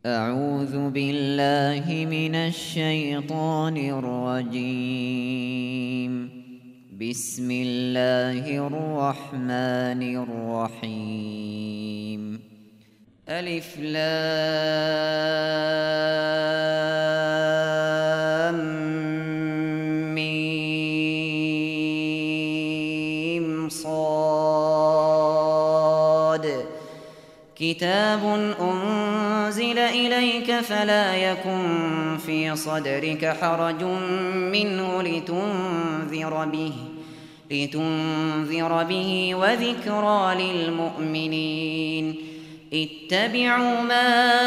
أعوذ بالله من الشيطان الرجيم. بسم الله الرحمن الرحيم. ألف لام ميم صاد. كتاب أنزل إليك فلا يكن في صدرك حرج منه لتنذر به وذكرى للمؤمنين. اتبعوا ما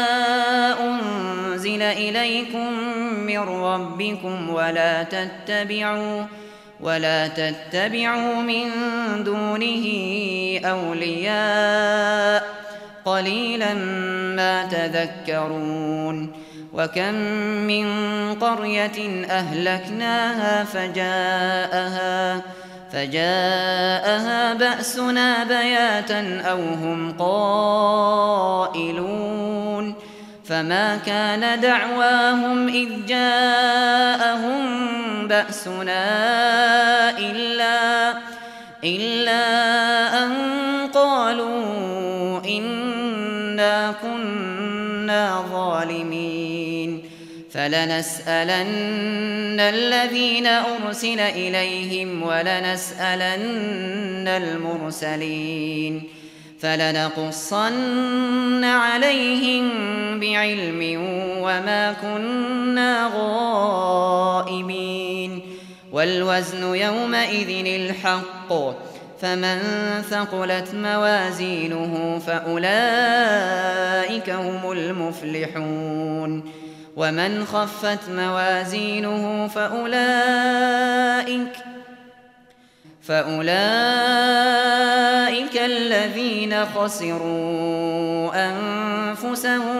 أنزل إليكم من ربكم ولا تتبعوا من دونه أولياء قليلا ما تذكرون. وكم من قرية أهلكناها فجاءها بأسنا بياتا أو هم قائلون. فما كان دعواهم إذ جاءهم بأسنا إلا أن قالوا إنا كنا ظالمين. فلنسألن الذين أرسل إليهم ولنسألن المرسلين. فلنقصن عليهم بعلم وما كنا غائبين. والوزن يومئذ الحق. فمن ثقلت موازينه فأولئك هم المفلحون. ومن خفت موازينه فأولئك الذين خسروا أنفسهم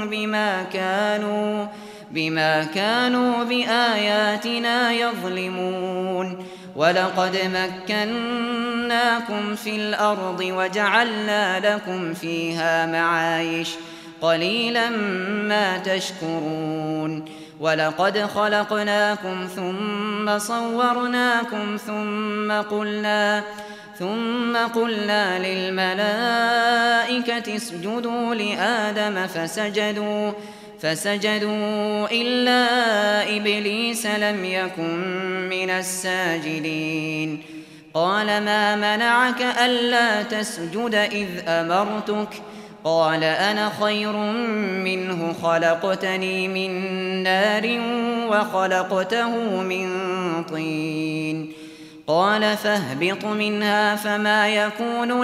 بما كانوا بآياتنا يظلمون. ولقد مكناكم في الأرض وجعلنا لكم فيها معايش قليلا ما تشكرون. ولقد خلقناكم ثم صورناكم ثم قلنا للملائكة اسجدوا لآدم فسجدوا إلا إبليس لم يكن من الساجدين. قال ما منعك ألا تسجد إذ أمرتك؟ قال أنا خير منه خلقتني من نار وخلقته من طين. قال فاهبط منها فما يكون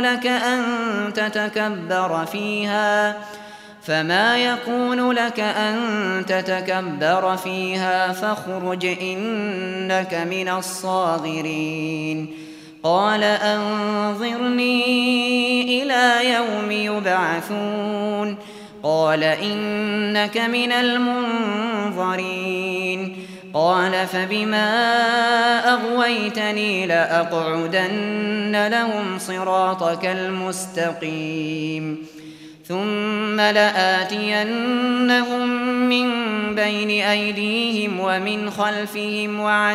لك أن تتكبر فيها فاخرج إنك من الصاغرين. قال أنظرني إلى يوم يبعثون. قال إنك من المنظرين. قال فبما أغويتني لأقعدن لهم صراطك المستقيم. ثم لآتينهم من بين أيديهم ومن خلفهم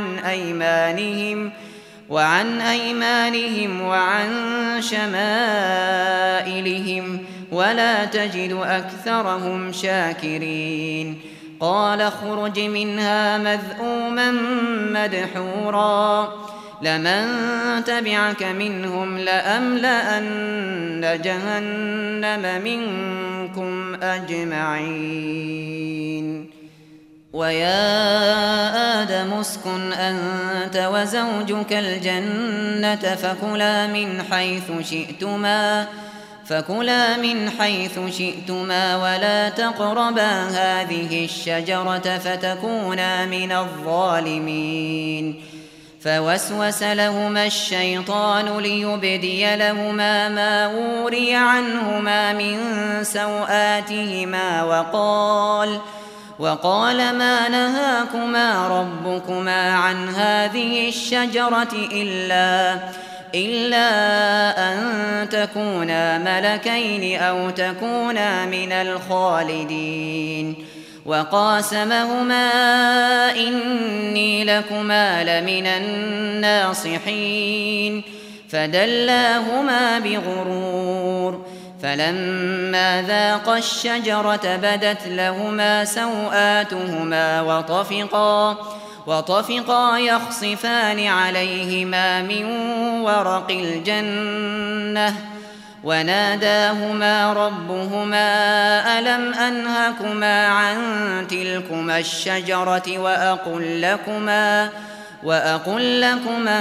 وعن أيمانهم وعن شمائلهم ولا تجد أكثرهم شاكرين. قال اخرج منها مذءوما مدحورا لمن تبعك منهم لأملأن جهنم منكم أجمعين. ويا آدم اسكن أنت وزوجك الجنة فكلا من حيث شئتما ولا تقربا هذه الشجرة فتكونا من الظالمين. فوسوس لهما الشيطان ليبدي لهما ما وري عنهما من سوآتهما وقال ما نهاكما ربكما عن هذه الشجرة إلا أن تكونا ملكين أو تكونا من الخالدين وقاسمهما إني لكما لمن الناصحين فدلاهما بغرور فلما ذاقا الشجرة بدت لهما سوآتهما وطفقا يخصفان عليهما من ورق الجنة وناداهما ربهما ألم أنهكما عن تلكما الشجرة وأقل لكما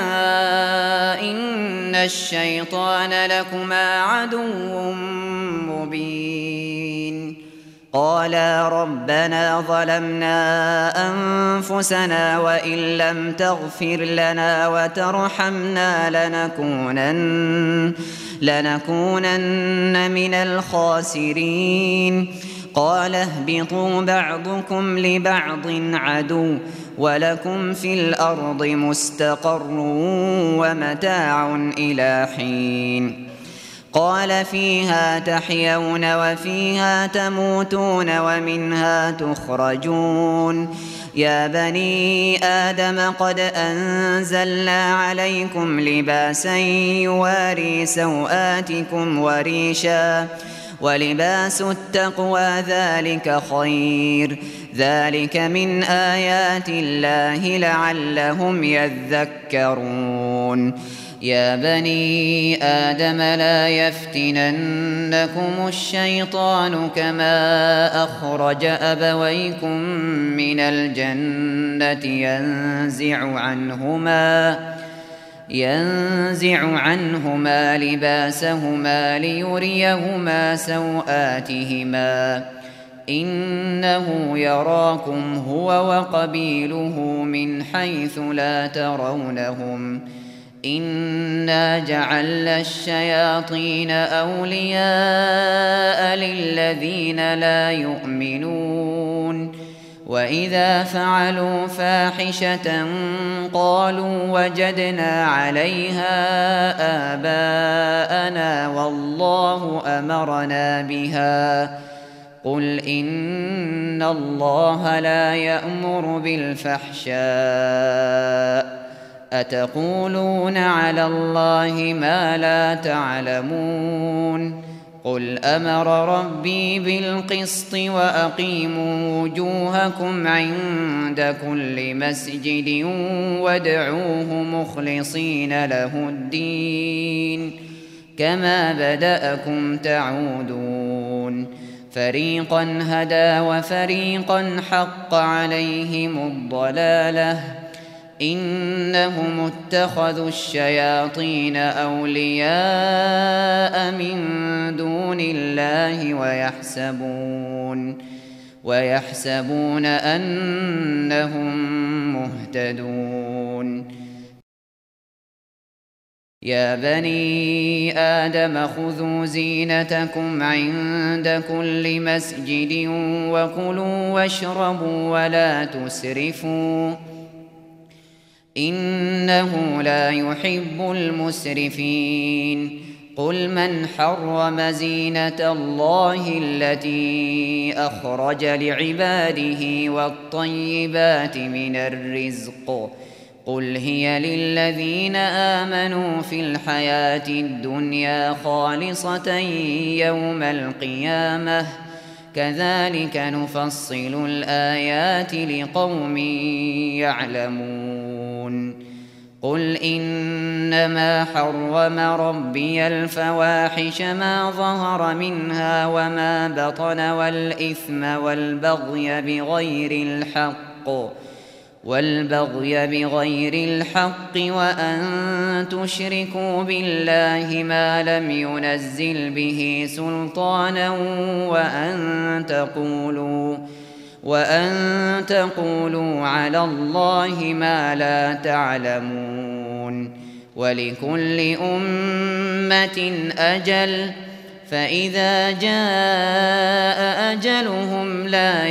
إن الشيطان لكما عدو مبين قالا ربنا ظلمنا أنفسنا وإن لم تغفر لنا وترحمنا لنكونن من الخاسرين قال اهبطوا بعضكم لبعض عدو ولكم في الأرض مستقر ومتاع إلى حين قال فيها تحيون وفيها تموتون ومنها تخرجون يا بني آدم قد أنزلنا عليكم لباسا يواري سوآتكم وريشا ولباس التقوى ذلك خير ذلك من آيات الله لعلهم يذكرون يا بني آدم لا يفتننكم الشيطان كما أخرج أبويكم من الجنة ينزع عنهما لباسهما ليريهما سوآتهما إنه يراكم هو وقبيله من حيث لا ترونهم إنا جعلنا الشياطين أولياء للذين لا يؤمنون وإذا فعلوا فاحشة قالوا وجدنا عليها آباءنا والله أمرنا بها قل إن الله لا يأمر بالفحشاء أتقولون على الله ما لا تعلمون قل أمر ربي بالقسط وأقيموا وجوهكم عند كل مسجد وادعوه مخلصين له الدين كما بدأكم تعودون فريقا هدى وفريقا حق عليهم الضلالة إنهم اتخذوا الشياطين أولياء من دون الله ويحسبون أنهم مهتدون يا بني آدم خذوا زينتكم عند كل مسجد وكلوا واشربوا ولا تسرفوا إنه لا يحب المسرفين قل من حرم زينة الله التي أخرج لعباده والطيبات من الرزق قل هي للذين آمنوا في الحياة الدنيا خالصة يوم القيامة كذلك نفصل الآيات لقوم يعلمون قل إنما حرم ربي الفواحش ما ظهر منها وما بطن والإثم والبغي بغير الحق وأن تشركوا بالله ما لم ينزل به سلطانا وأن تقولوا على الله ما لا تعلمون ولكل أمة أجل فإذا جاء أجلهم لا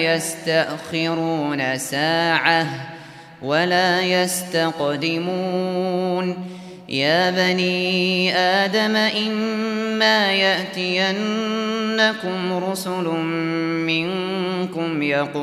يستأخرون ساعة ولا يستقدمون يا بني آدم إما يأتينكم رسل منكم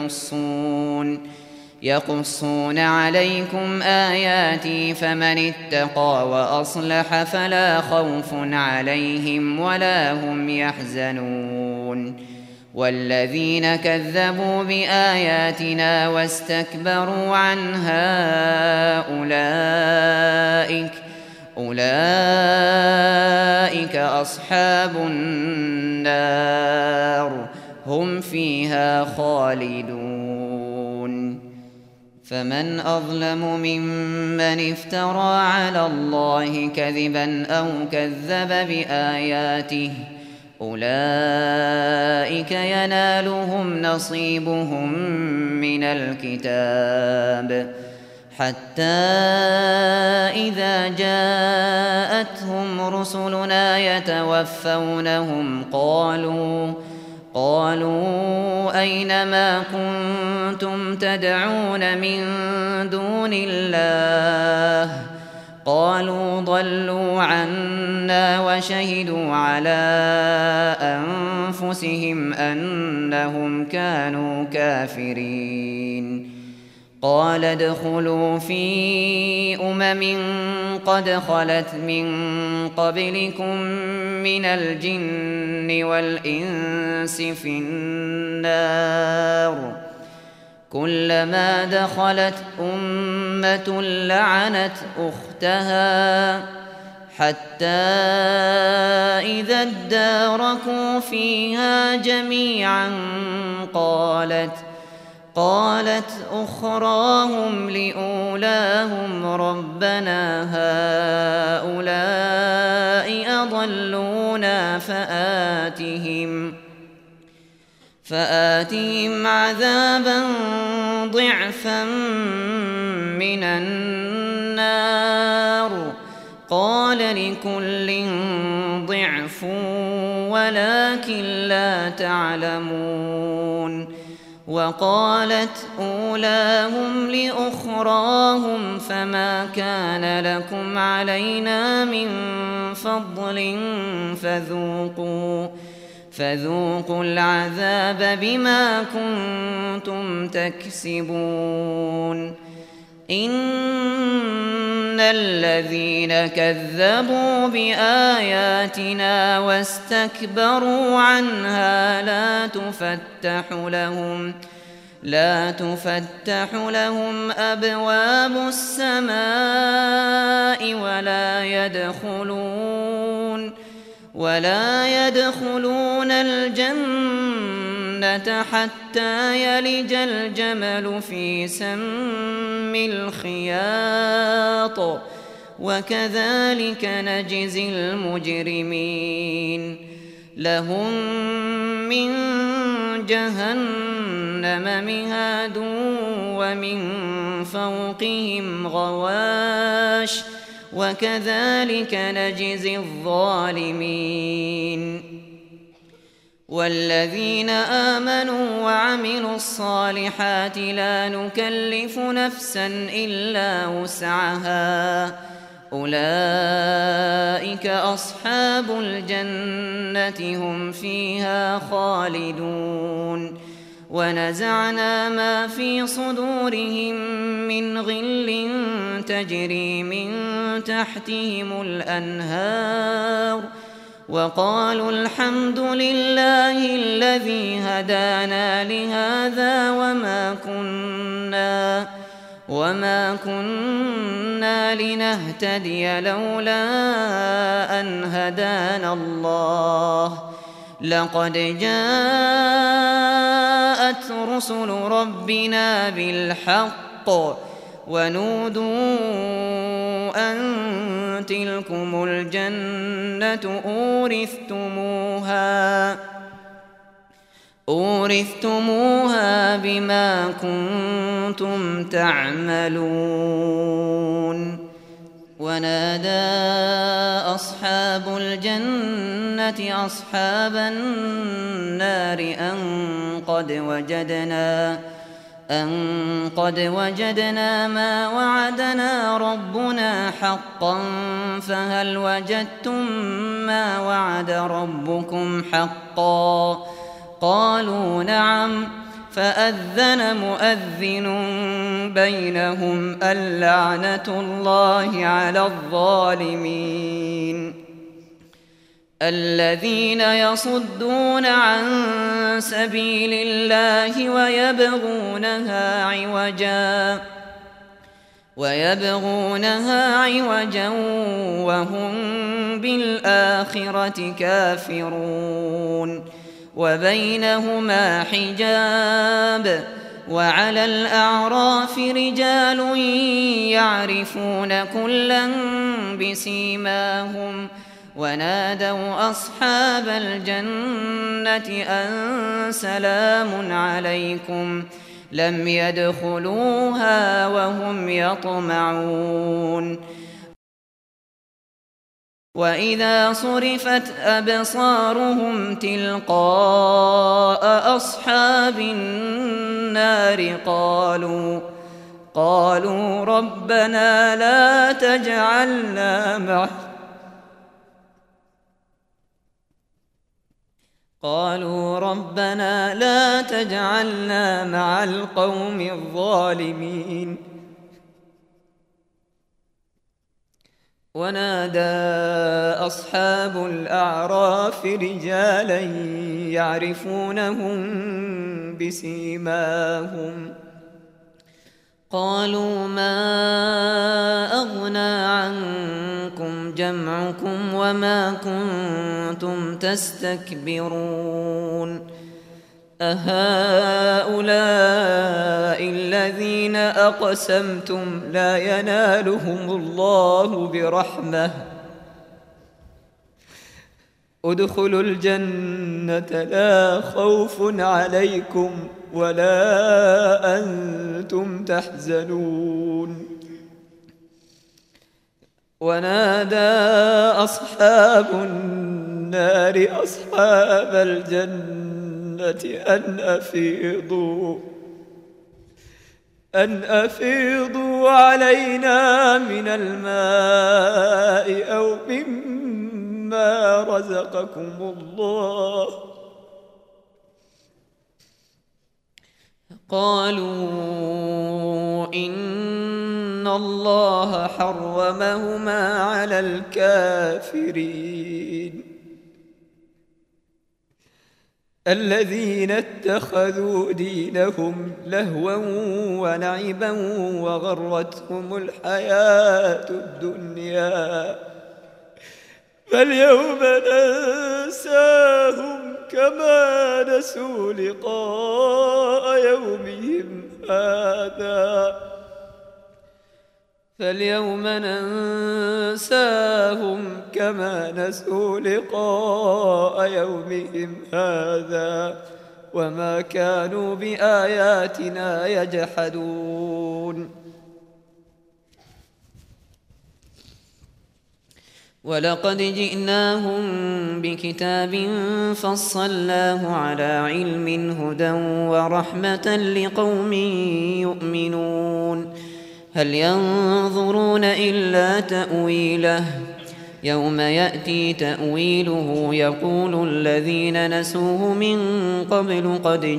يقصون عليكم آياتي فمن اتقى وأصلح فلا خوف عليهم ولا هم يحزنون والذين كذبوا بآياتنا واستكبروا عنها أولئك أصحاب النار هم فيها خالدون فمن أظلم ممن افترى على الله كذبا أو كذب بآياته أولئك ينالهم نصيبهم من الكتاب حتى إذا جاءتهم رسلنا يتوفونهم قالوا أين ما كنتم تدعون من دون الله قالوا ضلوا عنا وشهدوا على أنفسهم أنهم كانوا كافرين قال ادخلوا في قد خلت من قبلكم من الجن والإنس في النار كلما دخلت أمة لعنت أختها حتى إذا اداركوا فيها جميعا قالت أخراهم لأولاهم ربنا هؤلاء أضلونا فآتهم عذابا ضعفا من النار قال لكل ضعف ولكن لا تعلمون وقالت أولاهم لأخراهم فما كان لكم علينا من فضل فذوقوا العذاب بما كنتم تكسبون إن الذين كذبوا بآياتنا واستكبروا عنها لا تفتح لهم أبواب السماء ولا يدخلون الجنة حتى يلج الجمل في سم الخياط وكذلك نجزي المجرمين لهم من جهنم مهاد ومن فوقهم غواش وكذلك نجزي الظالمين والذين آمنوا وعملوا الصالحات لا نكلف نفسا إلا وسعها أولئك أصحاب الجنة هم فيها خالدون ونزعنا ما في صدورهم من غل تجري من تحتهم الأنهار وقالوا الحمد لله الذي هدانا لهذا وما كنا لنهتدي لولا أن هدانا الله لقد جاءت رسل ربنا بالحق ونودوا أن تلكم الجنة أورثتموها بما كنتم تعملون ونادى أصحاب الجنة أصحاب النار أن قد وجدنا ما وعدنا ربنا حقا فهل وجدتم ما وعد ربكم حقا قالوا نعم فأذن مؤذن بينهم اللعنة الله على الظالمين الذين يصدون عن سبيل الله ويبغونها عوجا وهم بالآخرة كافرون وبينهما حجاب وعلى الأعراف رجال يعرفون كلا بسيماهم ونادوا أصحاب الجنة أن سلام عليكم لم يدخلوها وهم يطمعون وإذا صرفت أبصارهم تلقاء أصحاب النار قالوا ربنا لا تجعلنا مع القوم الظالمين ونادى أصحاب الأعراف رجالا يعرفونهم بسيماهم قالوا ما أغنى عنكم جمعكم وما كنتم تستكبرون أهؤلاء الذين أقسمتم لا ينالهم الله برحمة ادخلوا الجنة لا خوف عليكم ولا أنتم تحزنون ونادى أصحاب النار أصحاب الجنة أن أفيضوا علينا من الماء أو مما رزقكم الله قالوا إن الله حرمهما على الكافرين الذين اتخذوا دينهم لهوا ولعبا وغرتهم الحياة الدنيا فاليوم ننساهم كما نسوا لقاء يومهم هذا وما كانوا بآياتنا يجحدون ولقد جئناهم بكتاب فصلناه على علم هدى ورحمة لقوم يؤمنون هل ينظرون إلا تأويله يوم يأتي تأويله يقول الذين نسوه من قبل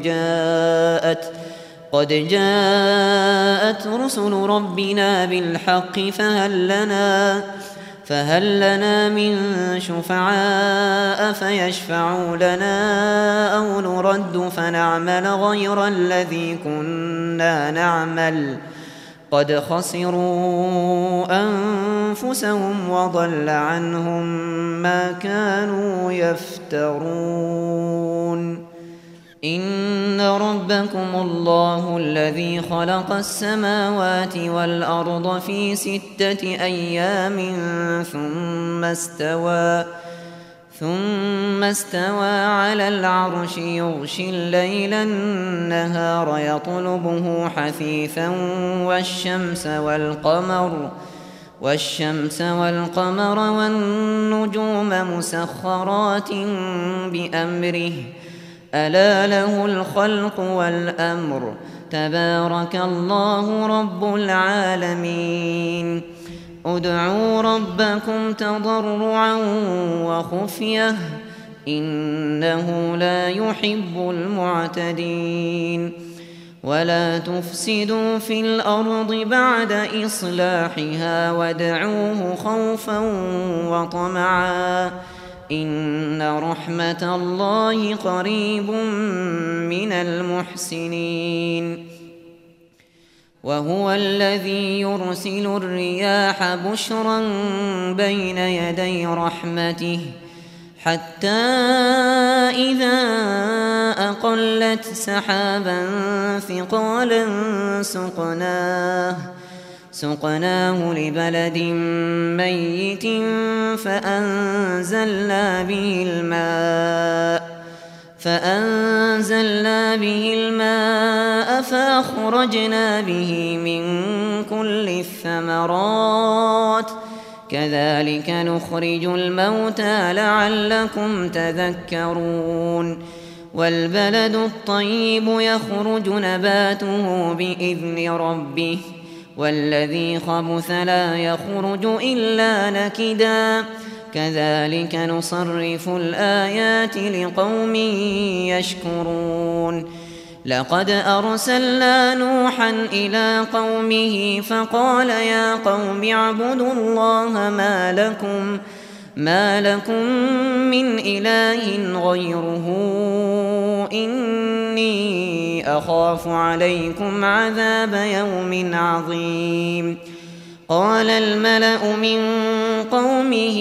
قد جاءت رسل ربنا بالحق فهل لنا من شفعاء فيشفعوا لنا أو نرد فنعمل غير الذي كنا نعمل قد خسروا أنفسهم وضل عنهم ما كانوا يفترون إن ربكم الله الذي خلق السماوات والأرض في 6 أيام ثم استوى على العرش يغشي الليل النهار يطلبه حثيثا والشمس والقمر والنجوم مسخرات بأمره ألا له الخلق والأمر تبارك الله رب العالمين ادعوا ربكم تضرعا وخفية إنه لا يحب المعتدين ولا تفسدوا في الأرض بعد إصلاحها وادعوه خوفا وطمعا إن رحمة الله قريب من المحسنين وهو الذي يرسل الرياح بشرا بين يدي رحمته حتى إذا أقلت سحابا ثقالا سقناه لبلد ميت فأنزلنا به الماء فأخرجنا به من كل الثمرات كذلك نخرج الموتى لعلكم تذكرون والبلد الطيب يخرج نباته بإذن ربه والذي خبث لا يخرج إلا نكدا كذلك نصرف الآيات لقوم يشكرون لقد أرسلنا نوحا إلى قومه فقال يا قوم اعبدوا الله ما لكم من إله غيره إني أخاف عليكم عذاب يوم عظيم قال الملأ من قومه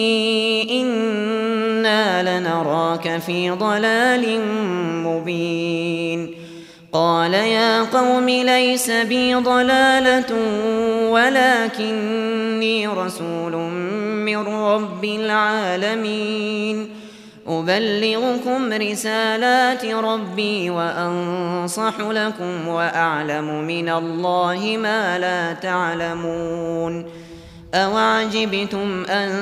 إنا لنراك في ضلال مبين قال يا قوم ليس بي ضلالة ولكني رسول من رب العالمين أبلغكم رسالات ربي وأنصح لكم وأعلم من الله ما لا تعلمون أوعجبتم أن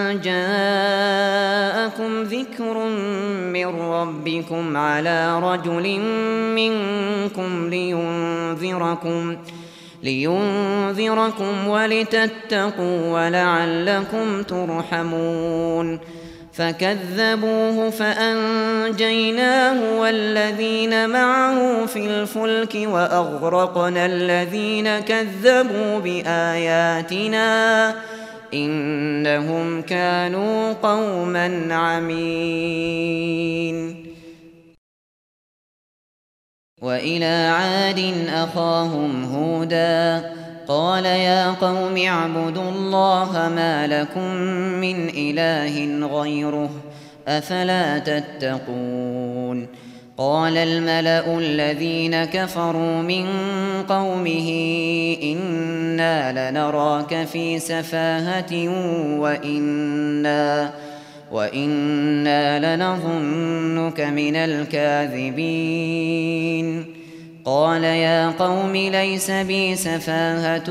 جاءكم ذكر من ربكم على رجل منكم لينذركم ولتتقوا ولعلكم ترحمون فكذبوه فأنجيناه والذين معه في الفلك وأغرقنا الذين كذبوا بآياتنا إنهم كانوا قوما عمين وإلى عاد أخاهم هودا قال يا قوم اعبدوا الله ما لكم من إله غيره أفلا تتقون قال الملأ الذين كفروا من قومه إنا لنراك في سفاهة وإنا لنظنك من الكاذبين قال يا قوم ليس بي سفاهة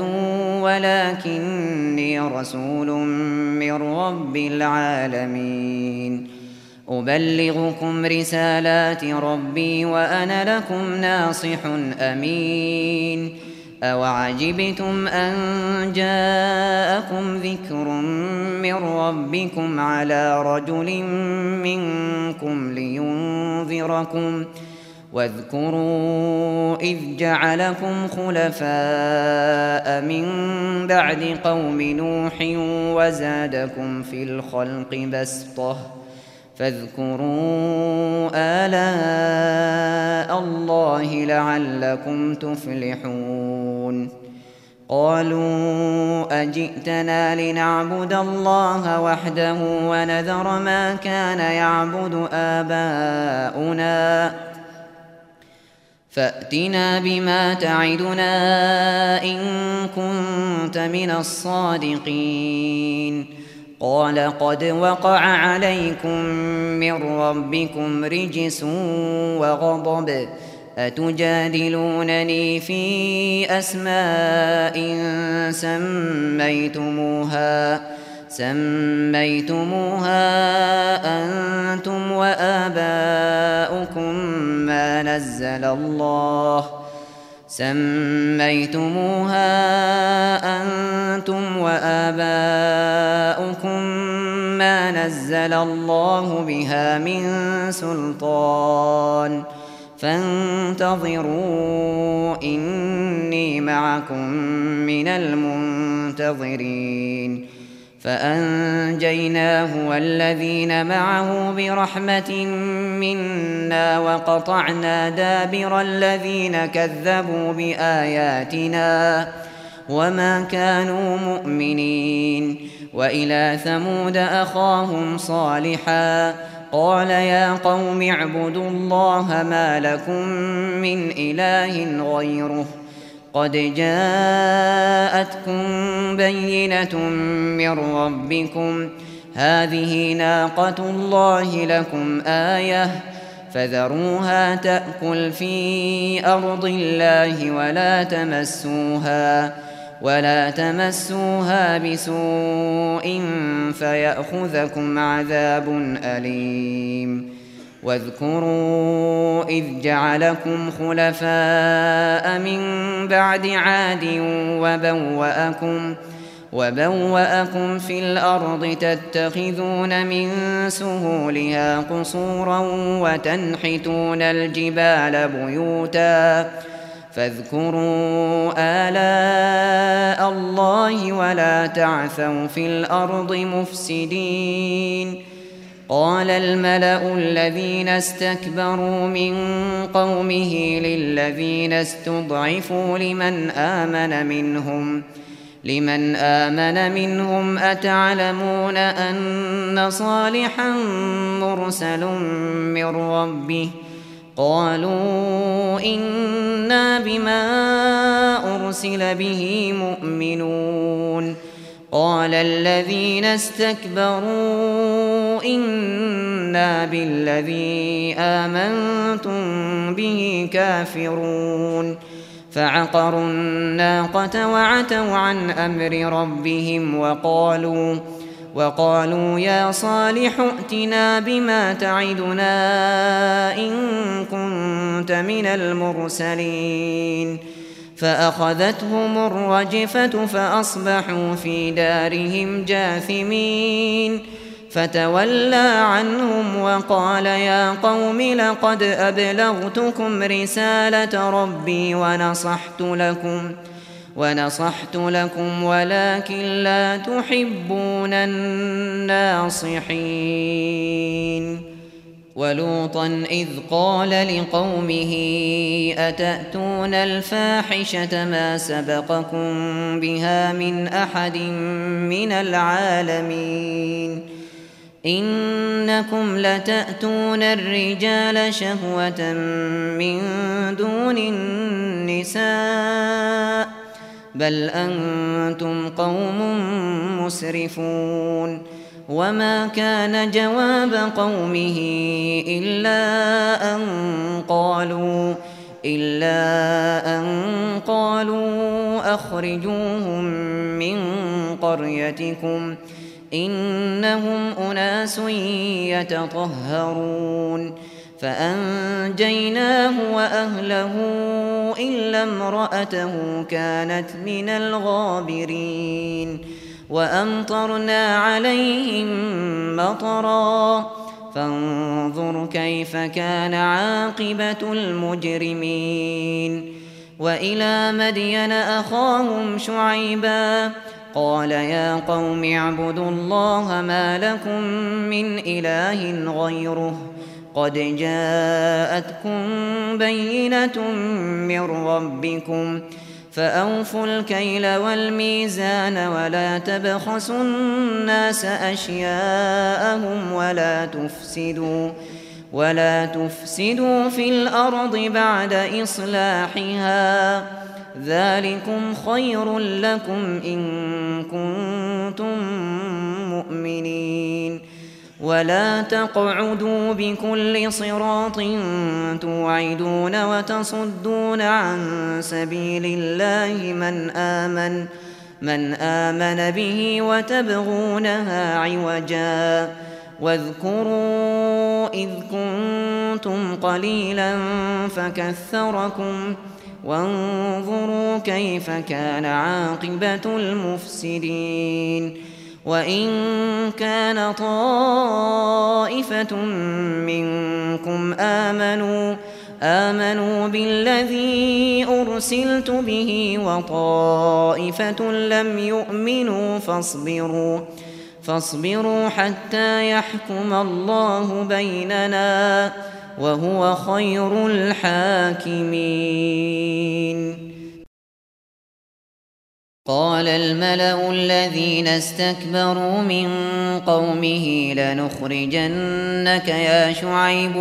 ولكني رسول من رب العالمين أبلغكم رسالات ربي وأنا لكم ناصح أمين أوعجبتم أن جاءكم ذكر من ربكم على رجل منكم لينذركم واذكروا إذ جعلكم خلفاء من بعد قوم نوح وزادكم في الخلق بسطة فاذكروا آلاء الله لعلكم تفلحون قالوا أجئتنا لنعبد الله وحده ونذر ما كان يعبد آباؤنا فأتنا بما تعدنا إن كنت من الصادقين قال قد وقع عليكم من ربكم رجس وغضب أتجادلونني سميتموها أنتم وآباؤكم ما نزل الله بها من سلطان فانتظروا إني معكم من المنتظرين فأنجيناه والذين معه برحمة منا وقطعنا دابر الذين كذبوا بآياتنا وما كانوا مؤمنين. وإلى ثمود أخاهم صالحا قال يا قوم اعبدوا الله ما لكم من إله غيره قد جاءتكم بينة من ربكم هذه ناقة الله لكم آية فذروها تأكل في أرض الله ولا تمسوها بسوء فيأخذكم عذاب أليم. واذكروا إذ جعلكم خلفاء من بعد عاد وبوأكم في الأرض تتخذون من سهولها قصورا وتنحتون الجبال بيوتا فاذكروا آلاء الله ولا تعثوا في الأرض مفسدين. قال الملأ الذين استكبروا من قومه للذين استضعفوا لمن آمن منهم أتعلمون أن صالحا مرسل من ربه قالوا إنا بما أرسل به مؤمنون. قال الذين استكبروا إنا بالذي آمنتم به كافرون فعقروا الناقة وعتوا عن أمر ربهم وقالوا يا صالح ائتنا بما تعدنا إن كنت من المرسلين. فأخذتهم الرجفة فأصبحوا في دارهم جاثمين فتولى عنهم وقال يا قوم لقد أبلغتكم رسالة ربي ونصحت لكم ولكن لا تحبون الناصحين. ولوطا إذ قال لقومه أتأتون الفاحشة ما سبقكم بها من أحد من العالمين إنكم لتأتون الرجال شهوة من دون النساء بل أنتم قوم مسرفون. وما كان جواب قومه إلا أن قالوا أخرجوهم من قريتكم إنهم أناس يتطهرون. فأنجيناه وأهله إلا امرأته كانت من الغابرين. وأمطرنا عليهم مطرا فانظر كيف كان عاقبة المجرمين. وإلى مدين أخاهم شعيبا قال يا قوم اعبدوا الله ما لكم من إله غيره قد جاءتكم بينة من ربكم فأوفوا الكيل والميزان ولا تبخسوا الناس أشياءهم ولا تفسدوا في الأرض بعد إصلاحها ذلكم خير لكم إن كنتم مؤمنين. ولا تقعدوا بكل صراط توعدون وتصدون عن سبيل الله من آمن به وتبغونها عوجا واذكروا إذ كنتم قليلا فكثركم وانظروا كيف كان عاقبة المفسدين وإن كان طائفة منكم آمنوا بالذي أرسلت به وطائفة لم يؤمنوا فاصبروا حتى يحكم الله بيننا وهو خير الحاكمين. قال الملأ الذين استكبروا من قومه لنخرجنك يا شعيب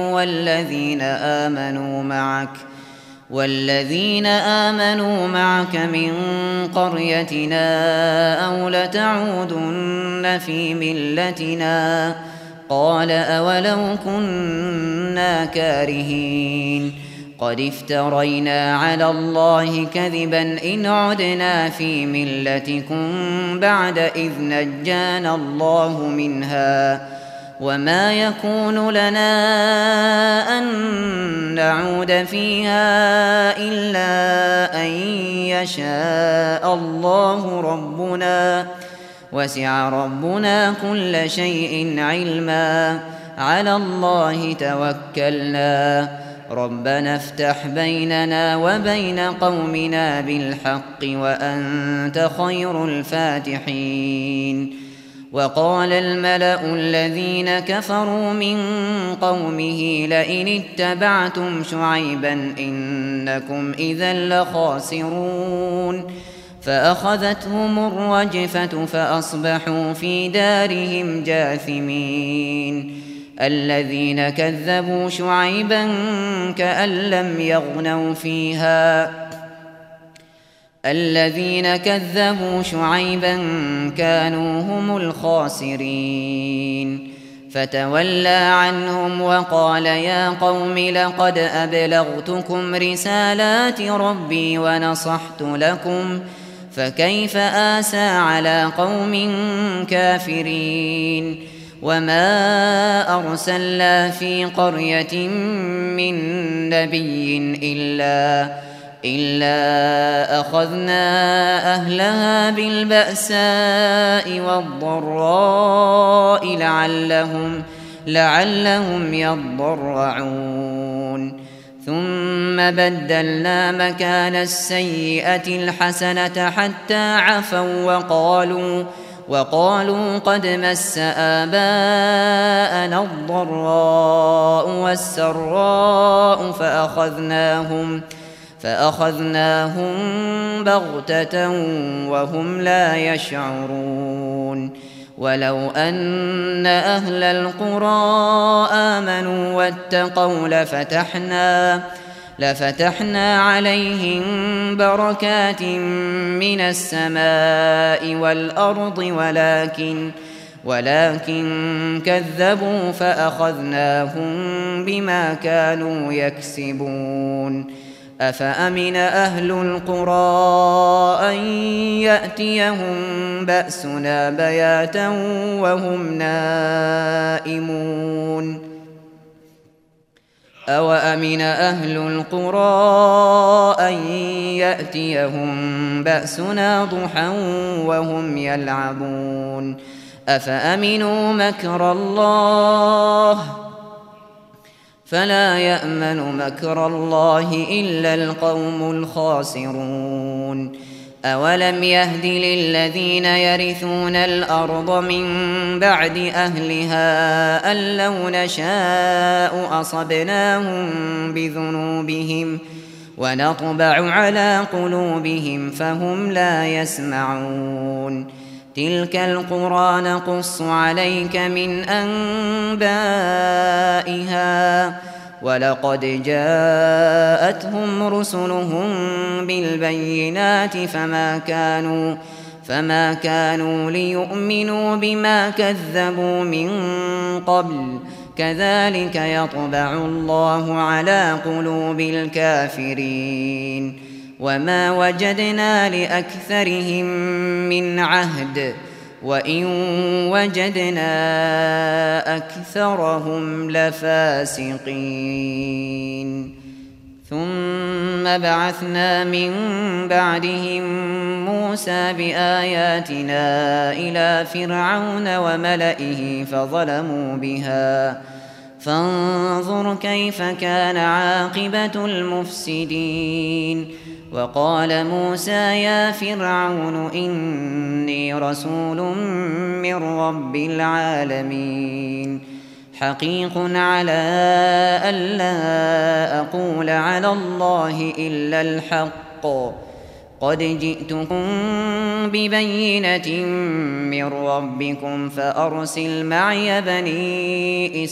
والذين آمنوا معك من قريتنا أو لتعودن في ملتنا قال أولو كنا كارهين قد افترينا على الله كذبا إن عدنا في ملتكم بعد إذ نجانا الله منها وما يكون لنا أن نعود فيها إلا أن يشاء الله ربنا وسع ربنا كل شيء علما على الله توكلنا ربنا افتح بيننا وبين قومنا بالحق وأنت خير الفاتحين. وقال الملأ الذين كفروا من قومه لئن اتبعتم شعيبا إنكم إذا لخاسرون فأخذتهم الرجفة فأصبحوا في دارهم جاثمين. الذين كذبوا شعيبا كأن لم يغنوا فيها الذين كذبوا شعيبا كانوا هم الخاسرين فتولى عنهم وقال يا قوم لقد أبلغتكم رسالات ربي ونصحت لكم فكيف آسى على قوم كافرين. وما أرسلنا في قرية من نبي إلا أخذنا أهلها بالبأساء والضراء لعلهم يضرعون ثم بدلنا مكان السيئة الحسنة حتى عفوا وقالوا قد مس آباءنا الضراء والسراء فأخذناهم بغتة وهم لا يشعرون. ولو أن أهل القرى آمنوا واتقوا لفتحنا عليهم بركات من السماء والأرض ولكن كذبوا فأخذناهم بما كانوا يكسبون. أفأمن أهل القرى أن يأتيهم بأسنا بياتا وهم نائمون أوأمن أهل القرى أن يأتيهم بأسنا ضحى وهم يلعبون أفأمنوا مكر الله فلا يأمن مكر الله إلا القوم الخاسرون. أولم يهد للذين يرثون الأرض من بعد أهلها أن لو نشاء أصبناهم بذنوبهم ونطبع على قلوبهم فهم لا يسمعون. تلك القرى نقص عليك من أنبائها ولقد جاءتهم رسلهم بالبينات فما كانوا ليؤمنوا بما كذبوا من قبل كذلك يطبع الله على قلوب الكافرين. وما وجدنا لأكثرهم من عهد وإن وجدنا أكثرهم لفاسقين ثم بعثنا من بعدهم موسى بآياتنا إلى فرعون وملئه فظلموا بها فانظر كيف كان عاقبة المفسدين وقال موسى يا فرعون إني رسول من رب العالمين حقيق على ألا أقول على الله إلا الحق قد جئتكم ببينة من ربكم فأرسل معي بني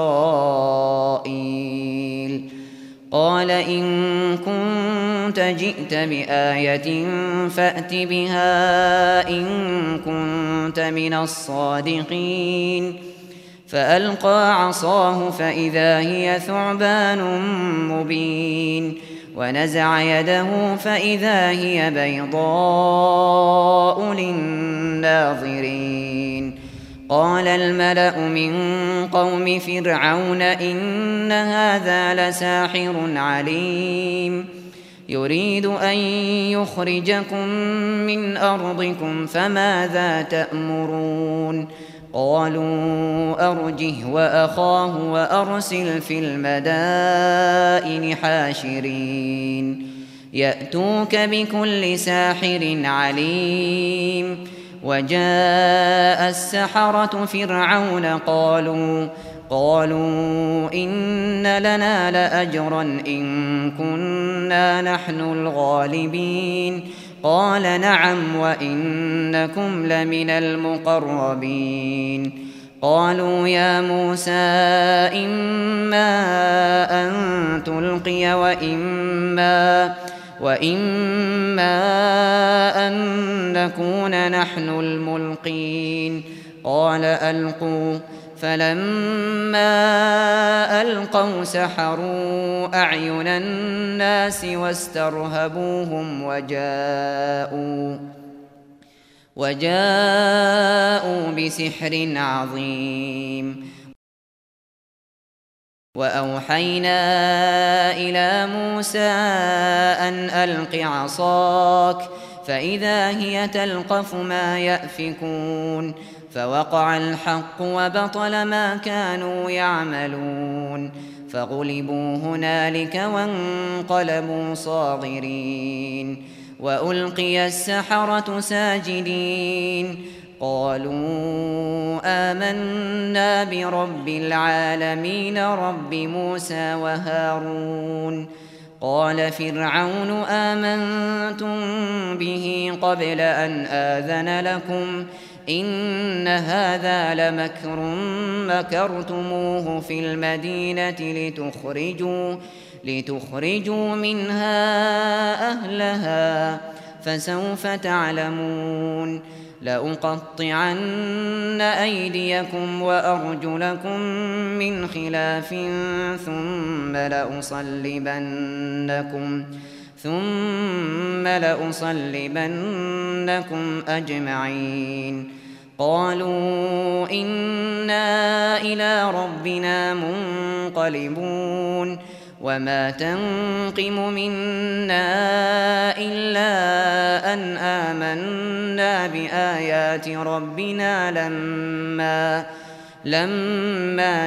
إسرائيل قال إن كنت جئت بآية فأت بها إن كنت من الصادقين فألقى عصاه فإذا هي ثعبان مبين ونزع يده فإذا هي بيضاء للناظرين قال الملأ من قوم فرعون إن هذا لساحر عليم يريد أن يخرجكم من أرضكم فماذا تأمرون قالوا أرجه وأخاه وأرسل في المدائن حاشرين يأتوك بكل ساحر عليم وجاء السحرة فرعون قالوا إن لنا لأجرا إن كنا نحن الغالبين قال نعم وإنكم لمن المقربين قالوا يا موسى إما أن تلقي وإما أن نكون نحن الملقين قال ألقوا فلما ألقوا سحروا أعين الناس واسترهبوهم وجاءوا بسحر عظيم وأوحينا إلى موسى أن ألق عصاك فإذا هي تلقف ما يأفكون فوقع الحق وبطل ما كانوا يعملون فغلبوا هنالك وانقلبوا صاغرين وألقي السحرة ساجدين قالوا آمنا برب العالمين رب موسى وهارون قال فرعون آمنتم به قبل أن آذن لكم إن هذا لمكر مكرتموه في المدينة لتخرجوا منها أهلها فسوف تعلمون لأقطعن أيديكم وأرجلكم من خلاف ثم لأصلبنكم أجمعين قالوا إنا إلى ربنا منقلبون وما تنقم منا إلا أن آمنا بآيات ربنا لما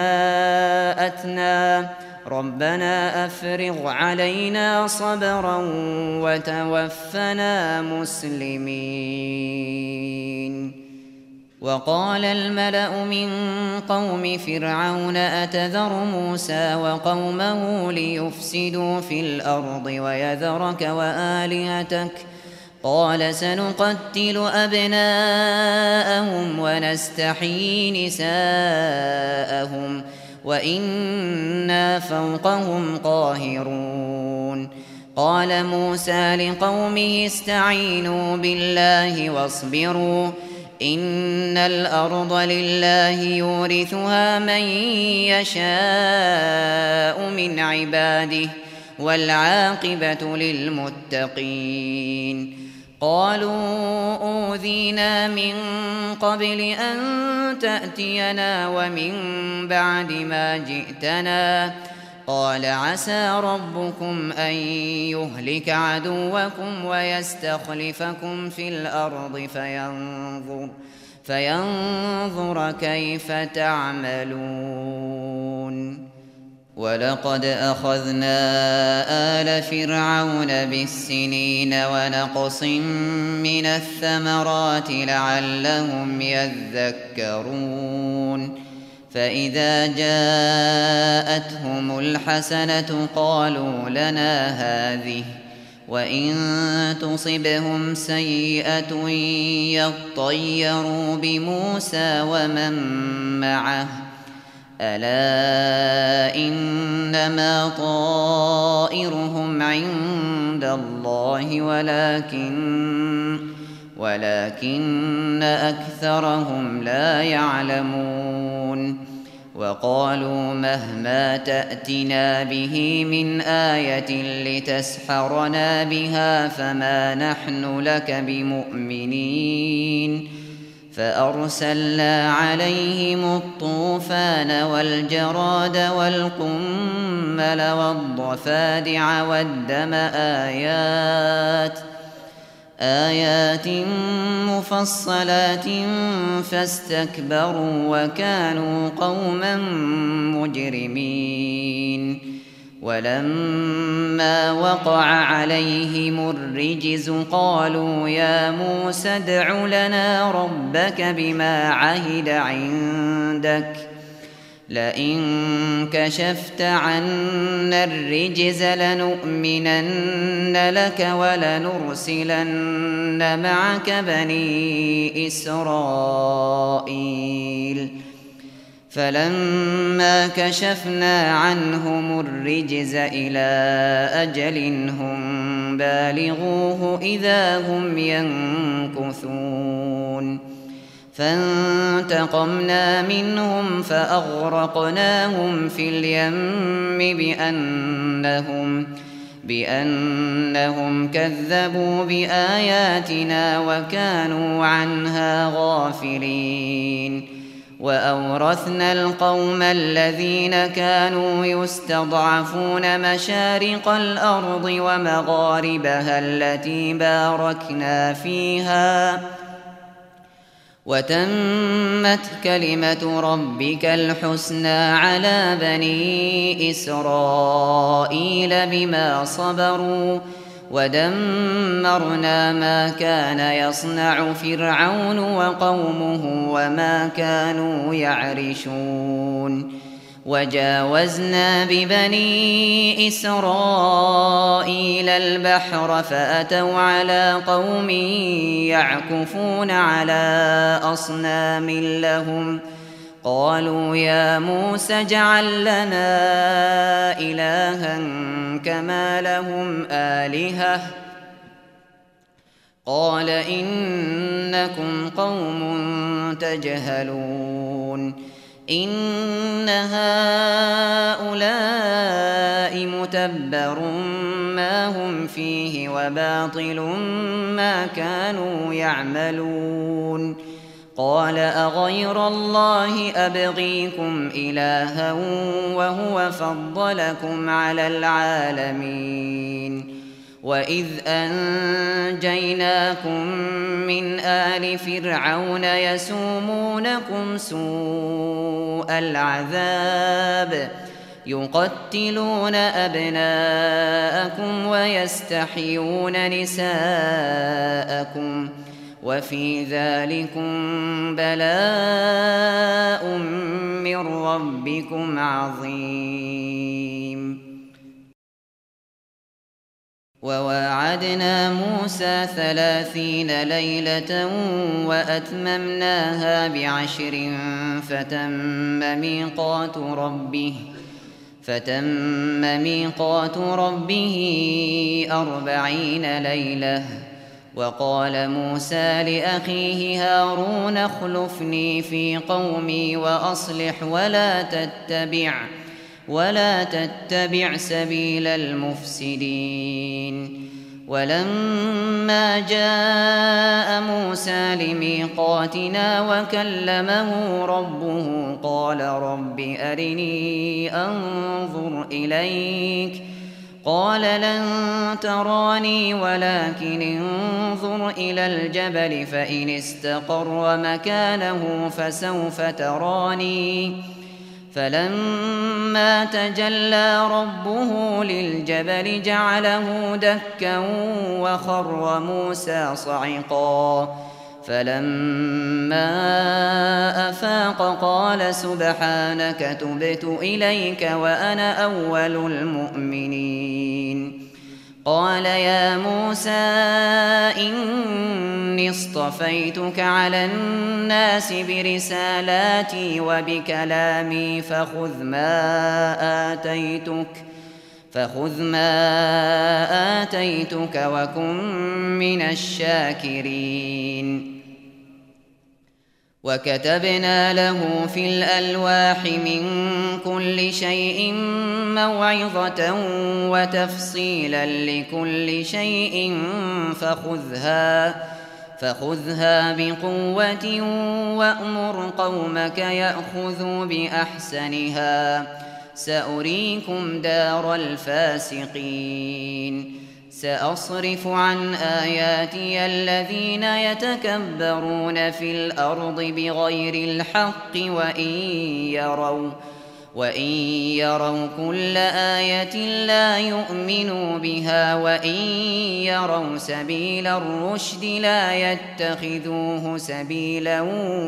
جاءتنا ربنا أفرغ علينا صبرا وتوفنا مسلمين وقال الملأ من قوم فرعون أتذر موسى وقومه ليفسدوا في الأرض ويذرك وآلهتك قال سنقتل أبناءهم ونستحيي نساءهم وإنا فوقهم قاهرون قال موسى لقومه استعينوا بالله واصبروا إن الأرض لله يورثها من يشاء من عباده والعاقبة للمتقين. قالوا أوذينا من قبل أن تأتينا ومن بعد ما جئتنا، قال عسى ربكم أن يهلك عدوكم ويستخلفكم في الأرض فينظر كيف تعملون. ولقد أخذنا آل فرعون بالسنين ونقص من الثمرات لعلهم يذكرون. فإذا جاءتهم الحسنة قالوا لنا هذه، وإن تصبهم سيئة يطيروا بموسى ومن معه، ألا إنما طائرهم عند الله ولكن أكثرهم لا يعلمون. وقالوا مهما تأتنا به من آية لتسحرنا بها فما نحن لك بمؤمنين. فأرسلنا عليهم الطوفان والجراد والقمل والضفادع والدم آيات مفصلات فاستكبروا وكانوا قوما مجرمين. ولما وقع عليهم الرجز قالوا يا موسى ادع لنا ربك بما عهد عندك لئن كشفت عنا الرجز لنؤمنن لك ولنرسلن معك بني إسرائيل. فلما كشفنا عنهم الرجز إلى أجل هم بالغوه إذا هم ينكثون. فانتقمنا منهم فأغرقناهم في اليم بأنهم كذبوا بآياتنا وكانوا عنها غافلين. وأورثنا القوم الذين كانوا يستضعفون مشارق الأرض ومغاربها التي باركنا فيها، وتمت كلمة ربك الحسنى على بني إسرائيل بما صبروا، ودمرنا ما كان يصنع فرعون وقومه وما كانوا يعرشون. وجاوزنا ببني إسرائيل البحر فأتوا على قوم يعكفون على أصنام لهم قالوا يا موسى اجعل لنا إلها كما لهم آلهة قال إنكم قوم تجهلون. إن هؤلاء متبر ما هم فيه وباطل ما كانوا يعملون. قال أغير الله أبغيكم إلها وهو فضلكم على العالمين. وإذ أنجيناكم من آل فرعون يسومونكم سوء العذاب يقتلون أبناءكم ويستحيون نساءكم وفي ذلكم بلاء من ربكم عظيم. وواعدنا موسى 30 ليلة وأتممناها ب10 فتم ميقات ربه 40 ليلة. وقال موسى لأخيه هارون اخلفني في قومي وأصلح ولا تتبع سبيل المفسدين. ولما جاء موسى لميقاتنا وكلمه ربه قال رب أرني أنظر إليك قال لن تراني ولكن انظر إلى الجبل فإن استقر مكانه فسوف تراني. فلما تجلى ربه للجبل جعله دكا وخر موسى صعقا. فلما أفاق قال سبحانك تبت إليك وأنا أول المؤمنين. قال يا موسى إني اصطفيتك على الناس برسالاتي وبكلامي فخذ ما آتيتك وكن من الشاكرين. وكتبنا له في الألواح من كل شيء موعظة وتفصيلا لكل شيء فخذها بقوة وأمر قومك يأخذوا بأحسنها سأريكم دار الفاسقين. سأصرف عن آياتي الذين يتكبرون في الأرض بغير الحق وإن يروا كل آية لا يؤمنوا بها وإن يروا سبيل الرشد لا يتخذوه سبيلا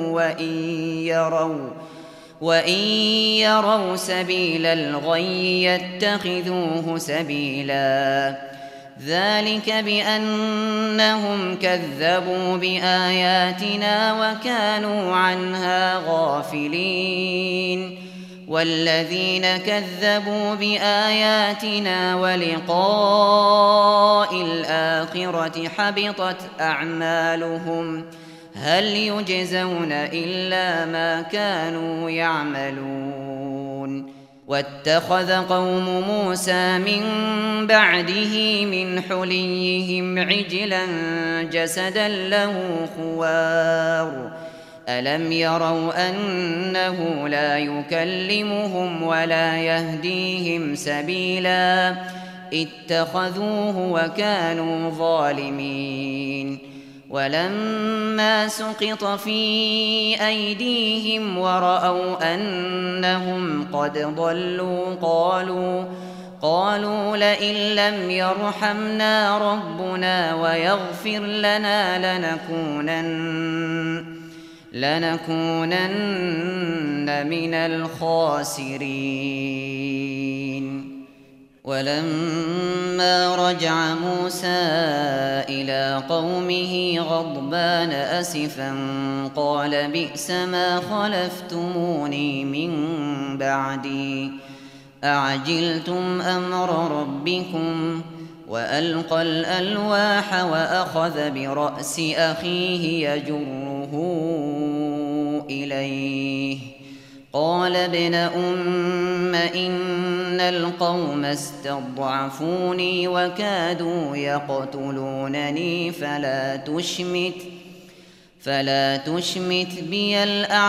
وإن يروا سبيل الغي يتخذوه سبيلا. ذلك بأنهم كذبوا بآياتنا وكانوا عنها غافلين. والذين كذبوا بآياتنا ولقاء الآخرة حبطت أعمالهم هل يجزون إلا ما كانوا يعملون. واتخذ قوم موسى من بعده من حليهم عجلا جسدا له خوار ألم يروا أنه لا يكلمهم ولا يهديهم سبيلا اتخذوه وكانوا ظالمين. ولما سقط في أيديهم ورأوا أنهم قد ضلوا قالوا لئن لم يرحمنا ربنا ويغفر لنا لنكونن من الخاسرين. ولما رجع موسى إلى قومه غضبان أسفا قال بئس ما خلفتموني من بعدي أعجلتم أمر ربكم وألقى الألواح وأخذ برأس أخيه يجره إليه قال ابن أم إن القوم استضعفوني وكادوا يقتلونني فلا تشمت بي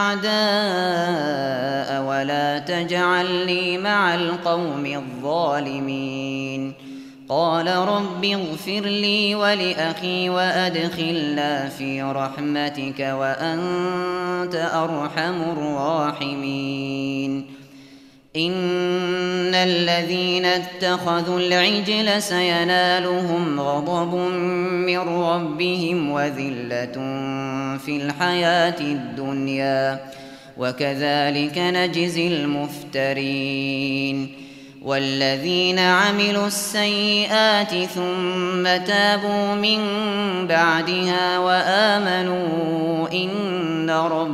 الأعداء ولا تجعلني مع القوم الظالمين. قال رب اغفر لي ولأخي وأدخلنا في رحمتك وأنت أرحم الراحمين. إن الذين اتخذوا العجل سينالهم غضب من ربهم وذلة في الحياة الدنيا وكذلك نجزي المفترين. والذين عملوا السيئات ثم تابوا من بعدها وآمنوا إن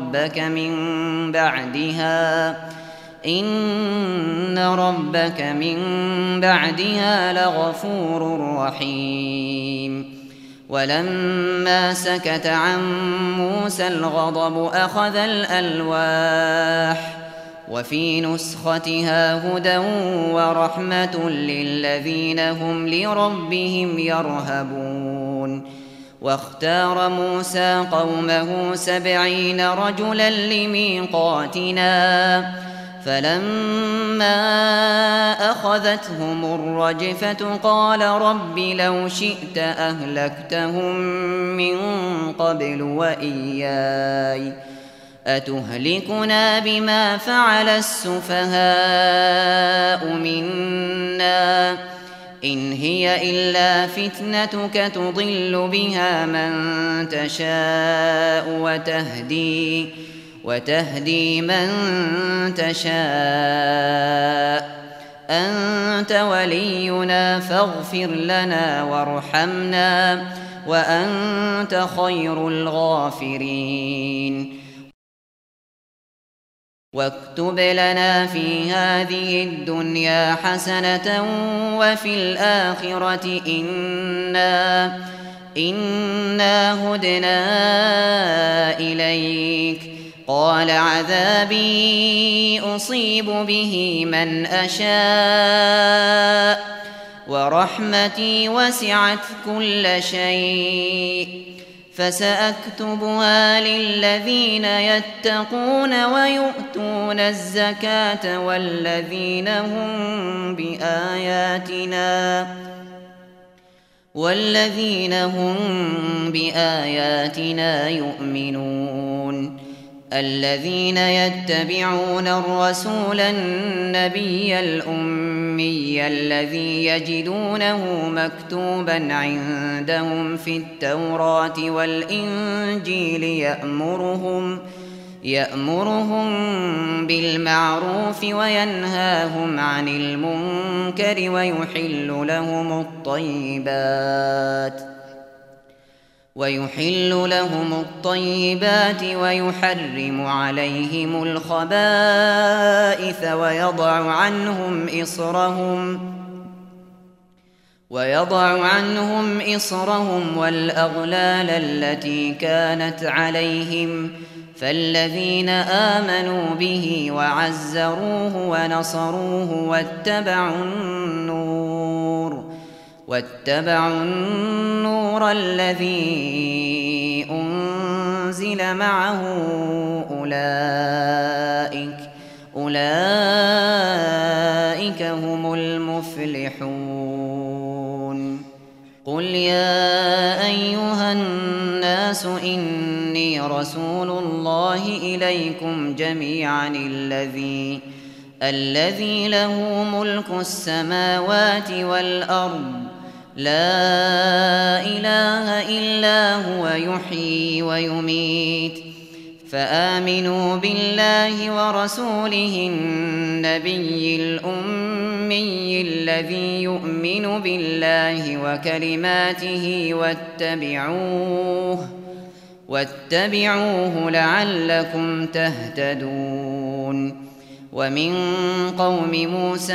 ربك من بعدها لغفور رحيم. ولما سكت عن موسى الغضب أخذ الألواح وفي نسختها هدى ورحمة للذين هم لربهم يرهبون. واختار موسى قومه 70 رجلا لميقاتنا، فلما أخذتهم الرجفة قال رب لو شئت أهلكتهم من قبل وإياي أتهلكنا بما فعل السفهاء منا إن هي إلا فتنتك تضل بها من تشاء وتهدي من تشاء أنت ولينا فاغفر لنا وارحمنا وأنت خير الغافرين. واكتب لنا في هذه الدنيا حسنة وفي الآخرة إنا هدنا إليك. قال عذابي أصيب به من أشاء ورحمتي وسعت كل شيء فسأكتبها للذين يتقون ويؤتون الزكاة والذين هم بآياتنا يؤمنون. الذين يتبعون الرسول النبي الأمي الذي يجدونه مكتوبا عندهم في التوراة والإنجيل يأمرهم بالمعروف وينهاهم عن المنكر ويحل لهم الطيبات ويحرم عليهم الخبائث ويضع عنهم إصرهم والأغلال التي كانت عليهم. فالذين آمنوا به وعزروه ونصروه واتبعوا النور الذي أنزل معه أولئك هم المفلحون. قل يا أيها الناس إني رسول الله إليكم جميعا الذي له ملك السماوات والأرض لا إله إلا هو يحيي ويميت. فآمنوا بالله ورسوله النبي الأمي الذي يؤمن بالله وكلماته واتبعوه لعلكم تهتدون. ومن قوم موسى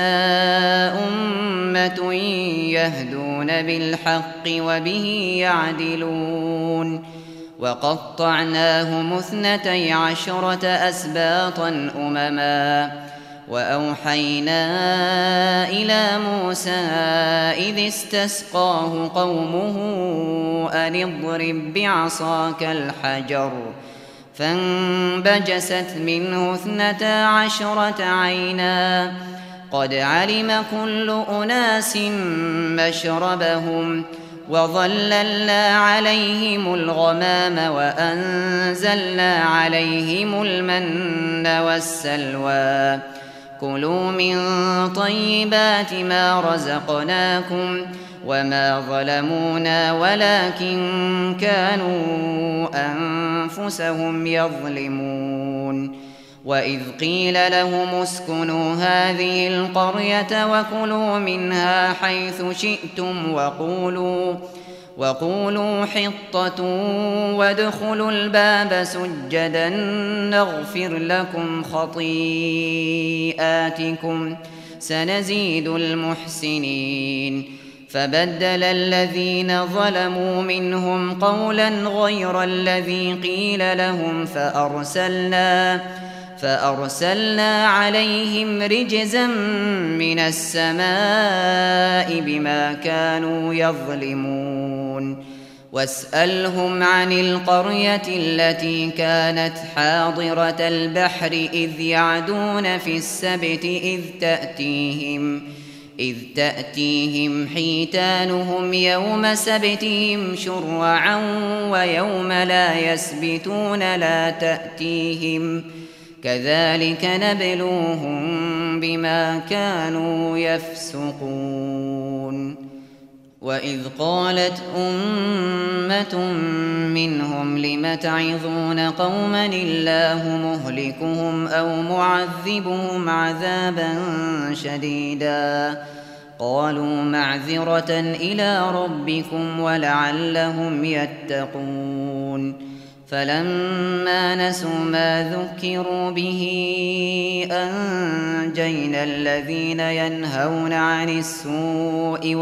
أمة يهدون بالحق وبه يعدلون. وقطعناهم 12 أسباطا أمما. وأوحينا إلى موسى إذ استسقاه قومه أن اضرب بعصاك الحجر فانبجست منه 12 عينا قد علم كل أناس مشربهم وظللنا عليهم الغمام وأنزلنا عليهم المن والسلوى كلوا من طيبات ما رزقناكم وما ظلمونا ولكن كانوا أنفسهم يظلمون. وإذ قيل لهم اسكنوا هذه القرية وكلوا منها حيث شئتم وقولوا حطة وادخلوا الباب سجدا نغفر لكم خطيئاتكم سنزيد المحسنين. فبدل الذين ظلموا منهم قولا غير الذي قيل لهم فأرسلنا عليهم رجزا من السماء بما كانوا يظلمون واسألهم عن القرية التي كانت حاضرة البحر إذ يعدون في السبت إذ تأتيهم حيتانهم يوم سبتهم شرعا ويوم لا يسبتون لا تأتيهم كذلك نبلوهم بما كانوا يفسقون وإذ قالت أمة منهم لم تعظون قوما الله مهلكهم أو معذبهم عذابا شديدا قالوا معذرة إلى ربكم ولعلهم يتقون فلما نسوا ما ذكروا به أنجينا الذين ينهون عن السوء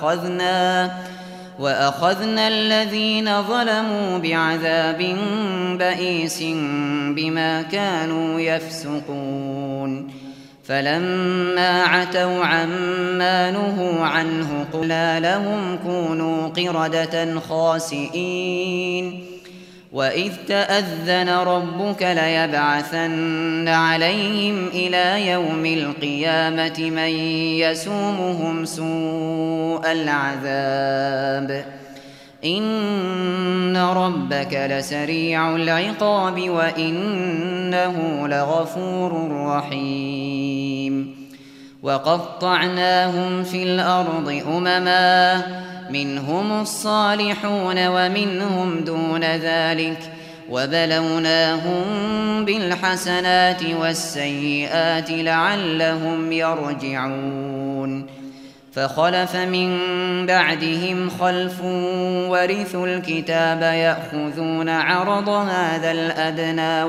وأخذنا الذين ظلموا بعذاب بئيس بما كانوا يفسقون فلما عتوا عما نهوا عنه قلنا لهم كونوا قردة خاسئين وإذ تأذن ربك ليبعثن عليهم إلى يوم القيامة من يسومهم سوء العذاب إن ربك لسريع العقاب وإنه لغفور رحيم وقطعناهم في الأرض أمما منهم الصالحون ومنهم دون ذلك وبلوناهم بالحسنات والسيئات لعلهم يرجعون فخلف من بعدهم خلف ورثوا الكتاب يأخذون عرض هذا الأدنى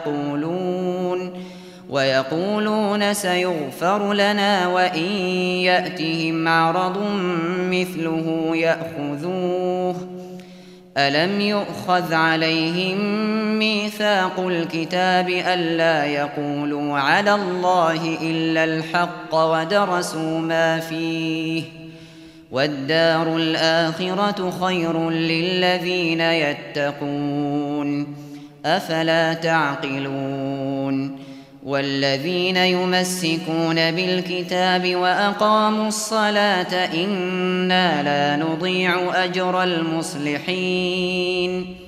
ويقولون سيغفر لنا وإن يأتهم عرض مثله يأخذوه ألم يؤخذ عليهم ميثاق الكتاب ألا يقولوا على الله إلا الحق ودرسوا ما فيه والدار الآخرة خير للذين يتقون أفلا تعقلون والذين يمسكون بالكتاب وأقاموا الصلاة إنا لا نضيع أجر المصلحين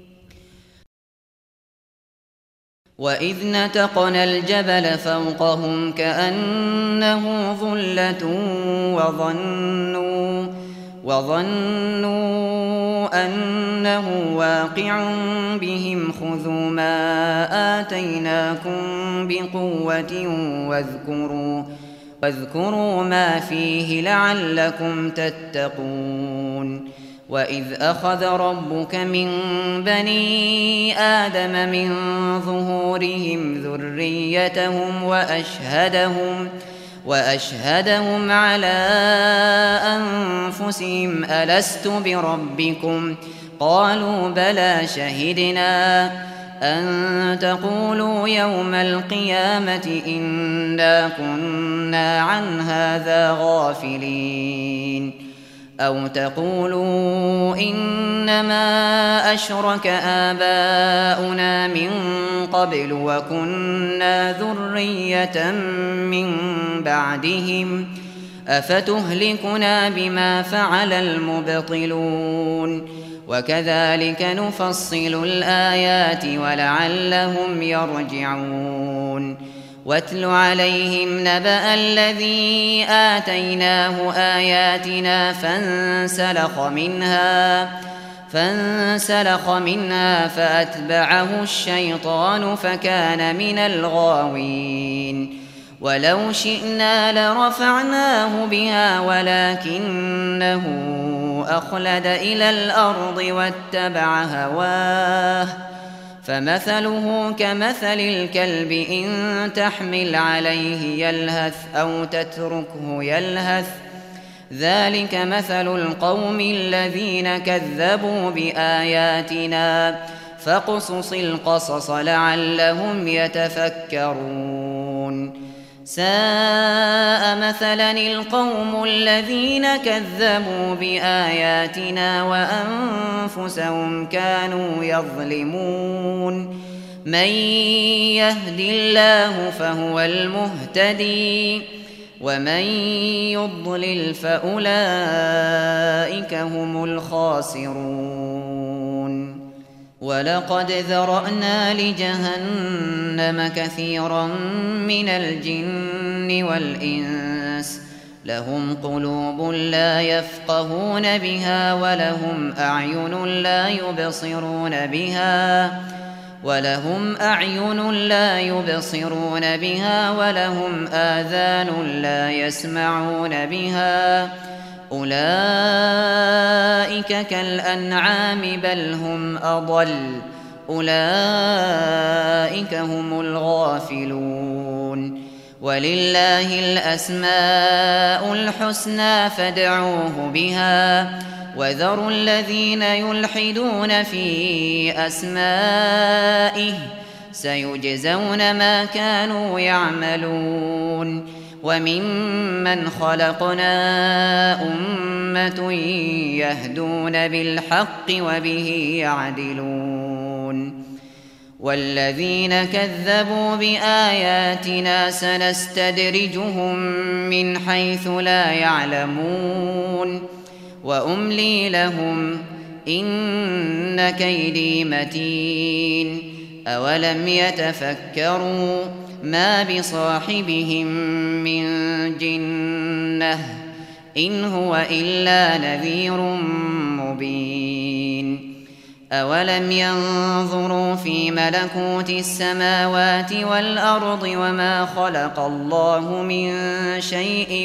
وإذ نتقنا الجبل فوقهم كأنه ظلة وظنوا أنه واقع بهم خذوا ما آتيناكم بقوة واذكروا ما فيه لعلكم تتقون وإذ أخذ ربك من بني آدم من ظهورهم ذريتهم وأشهدهم على أنفسهم ألست بربكم قالوا بلى شهدنا أن تقولوا يوم القيامة إنا كنا عن هذا غافلين أو تقولوا إنما أشرك آباؤنا من قبل وكنا ذرية من بعدهم أفتهلكنا بما فعل المبطلون وكذلك نفصل الآيات ولعلهم يرجعون واتل عليهم نبأ الذي آتيناه آياتنا فانسلخ منها فأتبعه الشيطان فكان من الغاوين ولو شئنا لرفعناه بها ولكنه أخلد إلى الأرض واتبع هواه فمثله كمثل الكلب إن تحمل عليه يلهث أو تتركه يلهث ذلك مثل القوم الذين كذبوا بآياتنا فاقصص القصص لعلهم يتفكرون ساء مثلا القوم الذين كذبوا بآياتنا وأنفسهم كانوا يظلمون من يهد الله فهو المهتدي ومن يضلل فأولئك هم الخاسرون ولقد ذرأنا لجهنم كثيرا من الجن والإنس لهم قلوب لا يفقهون بها ولهم أعين لا يبصرون بها ولهم آذان لا يسمعون بها أولئك كالأنعام بل هم أضل أولئك هم الغافلون ولله الأسماء الحسنى فادعوه بها وذروا الذين يلحدون في أسمائه سيجزون ما كانوا يعملون وممن خلقنا أمة يهدون بالحق وبه يعدلون والذين كذبوا بآياتنا سنستدرجهم من حيث لا يعلمون وأملي لهم إن كيدي متين أولم يتفكروا ما بصاحبهم من جنة إن هو إلا نذير مبين أولم ينظروا في ملكوت السماوات والأرض وما خلق الله من شيء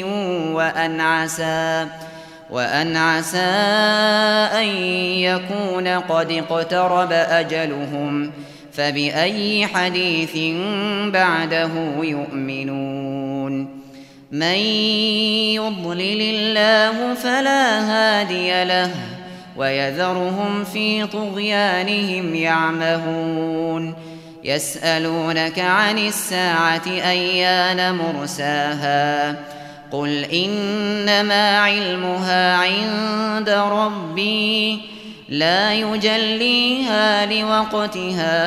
وأن عسى أن يكون قد اقترب أجلهم فبأي حديث بعده يؤمنون من يضلل الله فلا هادي له ويذرهم في طغيانهم يعمهون يسألونك عن الساعة أيان مرساها قل إنما علمها عند ربي لا يجليها لوقتها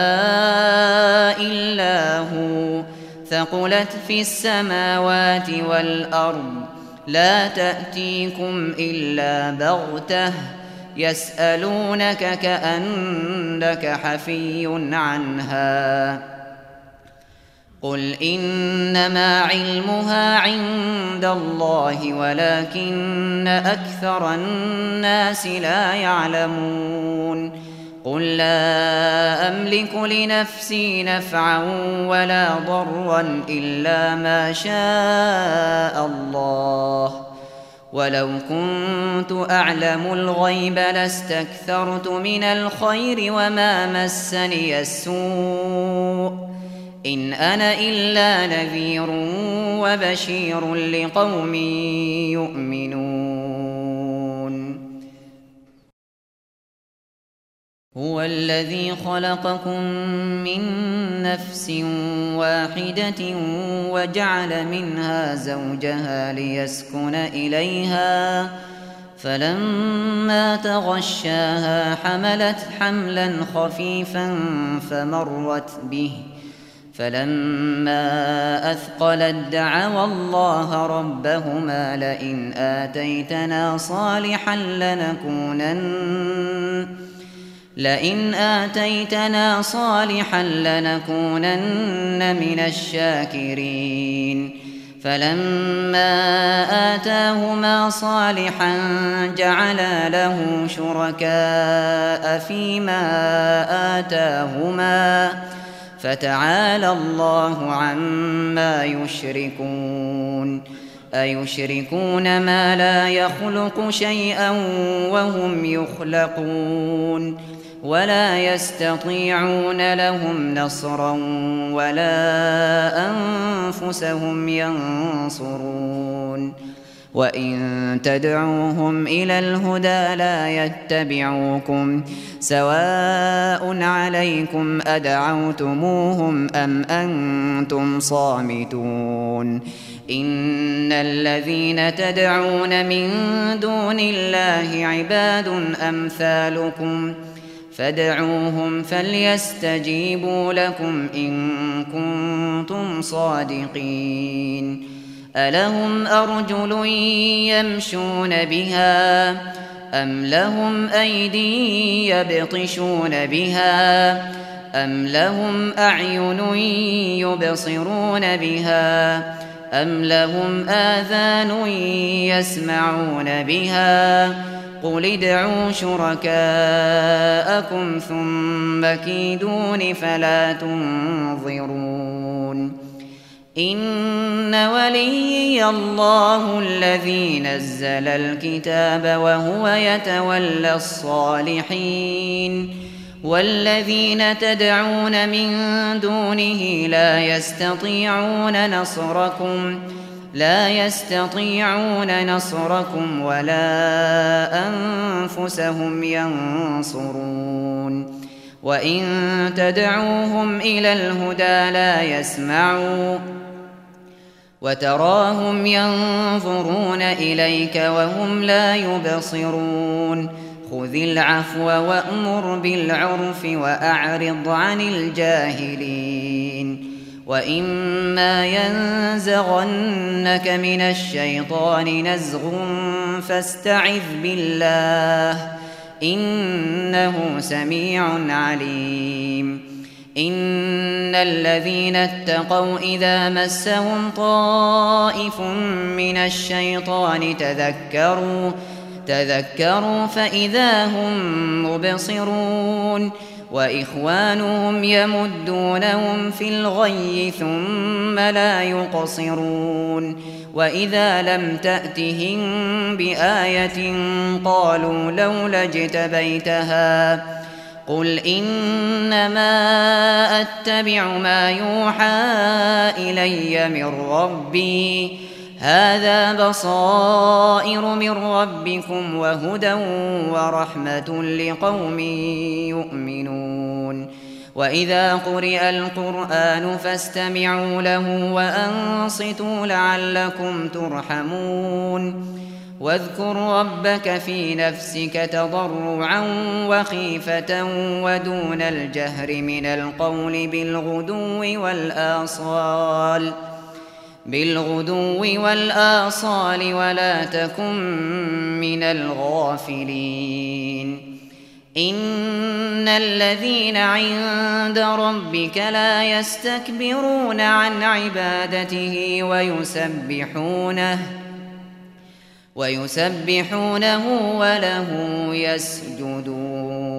إلا هو ثقلت في السماوات والأرض لا تأتيكم إلا بغتة يسألونك كأنك حفي عنها قل إنما علمها عند الله ولكن أكثر الناس لا يعلمون قل لا أملك لنفسي نفعا ولا ضرا إلا ما شاء الله ولو كنت أعلم الغيب لاستكثرت من الخير وما مسني السوء إن أنا إلا نذير وبشير لقوم يؤمنون هو الذي خلقكم من نفس واحدة وجعل منها زوجها ليسكن إليها فلما تغشاها حملت حملا خفيفا فمرت به فلما أثقلت دعوا الله ربهما لئن آتيتنا صالحا لنكونن من الشاكرين فلما آتاهما صالحا جعلا له شركاء فيما آتاهما فتعالى الله عما يشركون أيشركون ما لا يخلق شيئا وهم يخلقون ولا يستطيعون لهم نصرا ولا أنفسهم ينصرون وإن تدعوهم إلى الهدى لا يتبعوكم سواء عليكم أدعوتموهم أم أنتم صامتون إن الذين تدعون من دون الله عباد أمثالكم فادعوهم فليستجيبوا لكم إن كنتم صادقين ألهم أرجل يمشون بها أم لهم أيدي يبطشون بها أم لهم أعين يبصرون بها أم لهم آذان يسمعون بها قل ادعوا شركاءكم ثم كيدون فلا تنظرون إن وليي الله الذي نزل الكتاب وهو يتولى الصالحين والذين تدعون من دونه لا يستطيعون نصركم ولا أنفسهم ينصرون وإن تدعوهم إلى الهدى لا يسمعوا وتراهم ينظرون إليك وهم لا يبصرون خذ العفو وأمر بالعرف وأعرض عن الجاهلين وإما ينزغنك من الشيطان نزغ فاستعذ بالله إنه سميع عليم إن الذين اتقوا إذا مسهم طائف من الشيطان تذكروا فإذا هم مبصرون وإخوانهم يمدونهم في الغي ثم لا يقصرون وإذا لم تأتهم بآية قالوا لولا اجتبيتها قل إنما أتبع ما يوحى إلي من ربي هذا بصائر من ربكم وهدى ورحمة لقوم يؤمنون وإذا قرئ القرآن فاستمعوا له وأنصتوا لعلكم ترحمون واذكر ربك في نفسك تضرعا وخيفة ودون الجهر من القول بالغدو والآصال ولا تكن من الغافلين إن الذين عند ربك لا يستكبرون عن عبادته ويسبحونه وله يسجدون